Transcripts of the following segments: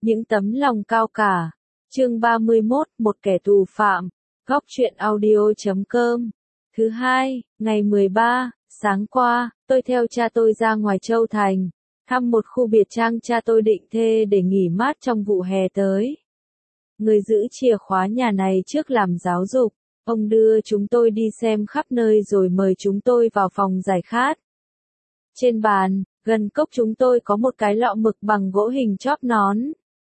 Những tấm lòng cao cả. Chương 31, một kẻ tù phạm. Góc truyện audio.com. Thứ hai, ngày 13, sáng qua, tôi theo cha tôi ra ngoài Châu Thành, thăm một khu biệt trang cha tôi định thuê để nghỉ mát trong vụ hè tới. Người giữ chìa khóa nhà này trước làm giáo dục, ông đưa chúng tôi đi xem khắp nơi rồi mời chúng tôi vào phòng giải khát. Trên bàn, gần cốc chúng tôi có một cái lọ mực bằng gỗ hình chóp nón.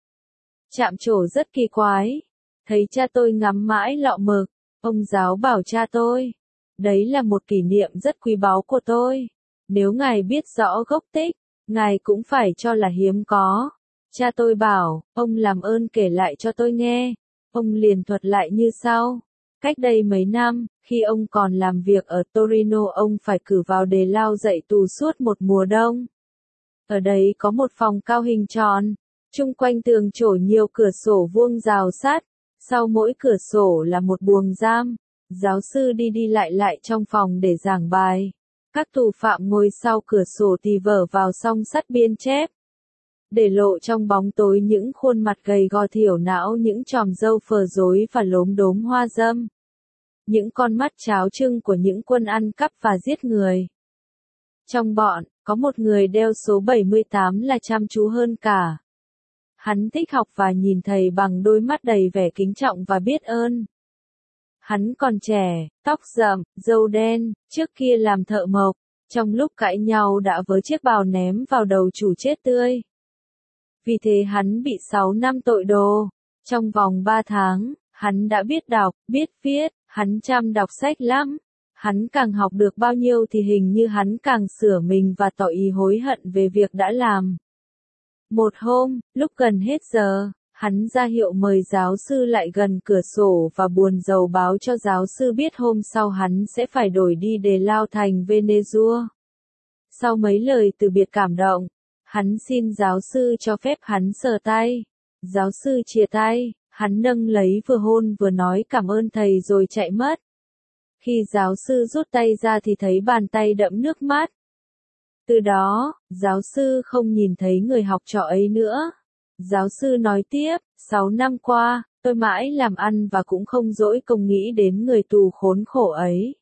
Chạm trổ rất kỳ quái. Thấy cha tôi ngắm mãi lọ mực, ông giáo bảo cha tôi, đấy là một kỷ niệm rất quý báu của tôi. Nếu ngài biết rõ gốc tích, ngài cũng phải cho là hiếm có. Cha tôi bảo, ông làm ơn kể lại cho tôi nghe. Ông liền thuật lại như sau. Cách đây mấy năm, khi ông còn làm việc ở Torino, ông phải cử vào đề lao dạy tù suốt một mùa đông. Ở đấy có một phòng cao hình tròn, chung quanh tường trổ nhiều cửa sổ vuông rào sát, sau mỗi cửa sổ là một buồng giam. Giáo sư đi đi lại trong phòng để giảng bài. Các tù phạm ngồi sau cửa sổ thì vở vào song sắt biên chép. Để lộ trong bóng tối những khuôn mặt gầy gò thiểu não, những chòm râu phờ rối và lốm đốm hoa râm. Những con mắt cháo trưng của những quân ăn cắp và giết người. Trong bọn, có một người đeo số 78 là chăm chú hơn cả. Hắn thích học và nhìn thầy bằng đôi mắt đầy vẻ kính trọng và biết ơn. Hắn còn trẻ, tóc rậm, râu đen, trước kia làm thợ mộc, trong lúc cãi nhau đã với chiếc bào ném vào đầu chủ chết tươi. Vì thế hắn bị 6 năm tội đồ. Trong vòng 3 tháng, hắn đã biết đọc, biết viết, hắn chăm đọc sách lắm. Hắn càng học được bao nhiêu thì hình như hắn càng sửa mình và tỏ ý hối hận về việc đã làm. Một hôm, lúc gần hết giờ, hắn ra hiệu mời giáo sư lại gần cửa sổ và buồn rầu báo cho giáo sư biết hôm sau hắn sẽ phải đổi đi đề lao thành Venezuela. Sau mấy lời từ biệt cảm động, hắn xin giáo sư cho phép hắn sờ tay. Giáo sư chìa tay, hắn nâng lấy vừa hôn vừa nói cảm ơn thầy rồi chạy mất. Khi giáo sư rút tay ra thì thấy bàn tay đẫm nước mắt. Từ đó, giáo sư không nhìn thấy người học trò ấy nữa. Giáo sư nói tiếp, 6 năm qua, tôi mãi làm ăn và cũng không dỗi công nghĩ đến người tù khốn khổ ấy.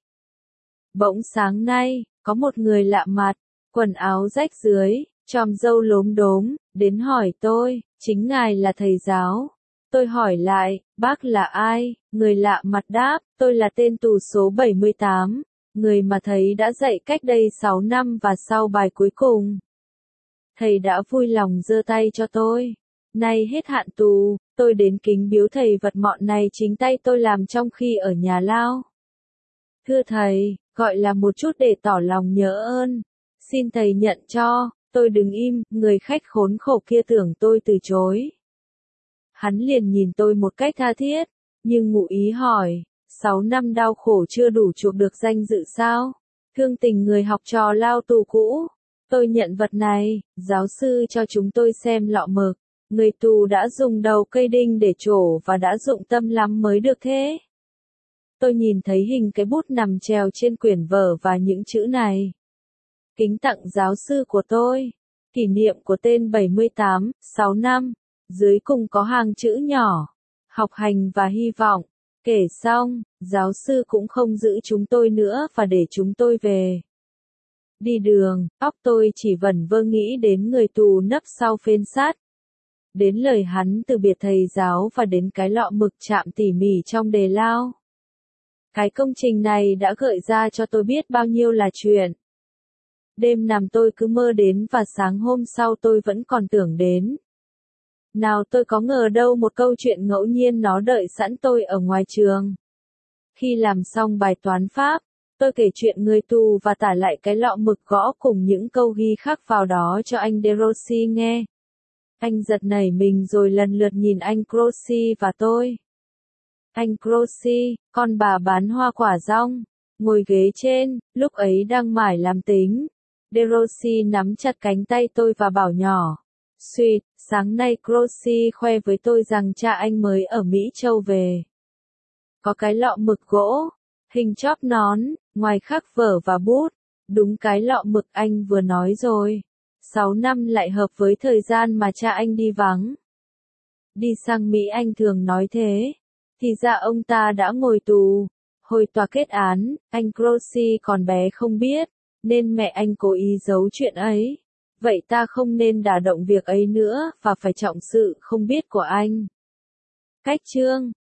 Bỗng sáng nay, có một người lạ mặt, quần áo rách rưới, chòm râu lốm đốm, đến hỏi tôi, chính ngài là thầy giáo. Tôi hỏi lại, bác là ai? Người lạ mặt đáp, tôi là tên tù số 78, người mà thầy đã dạy cách đây 6 năm và sau bài cuối cùng. Thầy đã vui lòng giơ tay cho tôi. Nay hết hạn tù, tôi đến kính biếu thầy vật mọn này chính tay tôi làm trong khi ở nhà lao. Thưa thầy, gọi là một chút để tỏ lòng nhớ ơn. Xin thầy nhận cho. Tôi đứng im, người khách khốn khổ kia tưởng tôi từ chối. Hắn liền nhìn tôi một cách tha thiết, nhưng ngụ ý hỏi, 6 năm đau khổ chưa đủ chuộc được danh dự sao? Thương tình người học trò lao tù cũ. Tôi nhận vật này, giáo sư cho chúng tôi xem lọ mực. Người tù đã dùng đầu cây đinh để trổ và đã dụng tâm lắm mới được thế. Tôi nhìn thấy hình cái bút nằm treo trên quyển vở và những chữ này. Kính tặng giáo sư của tôi. Kỷ niệm của tên 78, 6 năm. Dưới cùng có hàng chữ nhỏ. Học hành và hy vọng. Kể xong, giáo sư cũng không giữ chúng tôi nữa và để chúng tôi về. Đi đường, óc tôi chỉ vẩn vơ nghĩ đến người tù nấp sau phên sắt. Đến lời hắn từ biệt thầy giáo và đến cái lọ mực chạm tỉ mỉ trong đề lao. Cái công trình này đã gợi ra cho tôi biết bao nhiêu là chuyện. Đêm nằm tôi cứ mơ đến và sáng hôm sau tôi vẫn còn tưởng đến. Nào tôi có ngờ đâu một câu chuyện ngẫu nhiên nó đợi sẵn tôi ở ngoài trường. Khi làm xong bài toán Pháp, tôi kể chuyện người tù và tả lại cái lọ mực gõ cùng những câu ghi khắc vào đó cho anh De Rossi nghe. Anh giật nảy mình rồi lần lượt nhìn anh Crossi và tôi. Anh Crossi, con bà bán hoa quả rong, ngồi ghế trên, lúc ấy đang mải làm tính. De Rossi nắm chặt cánh tay tôi và bảo nhỏ. Suýt, sáng nay Crossi khoe với tôi rằng cha anh mới ở Mỹ Châu về. Có cái lọ mực gỗ, hình chóp nón, ngoài khắc vở và bút. Đúng cái lọ mực anh vừa nói rồi. 6 năm lại hợp với thời gian mà cha anh đi vắng. Đi sang Mỹ anh thường nói thế. Thì ra ông ta đã ngồi tù. Hồi tòa kết án, anh Croce còn bé không biết, nên mẹ anh cố ý giấu chuyện ấy. Vậy ta không nên đả động việc ấy nữa, và phải trọng sự không biết của anh. Cách chương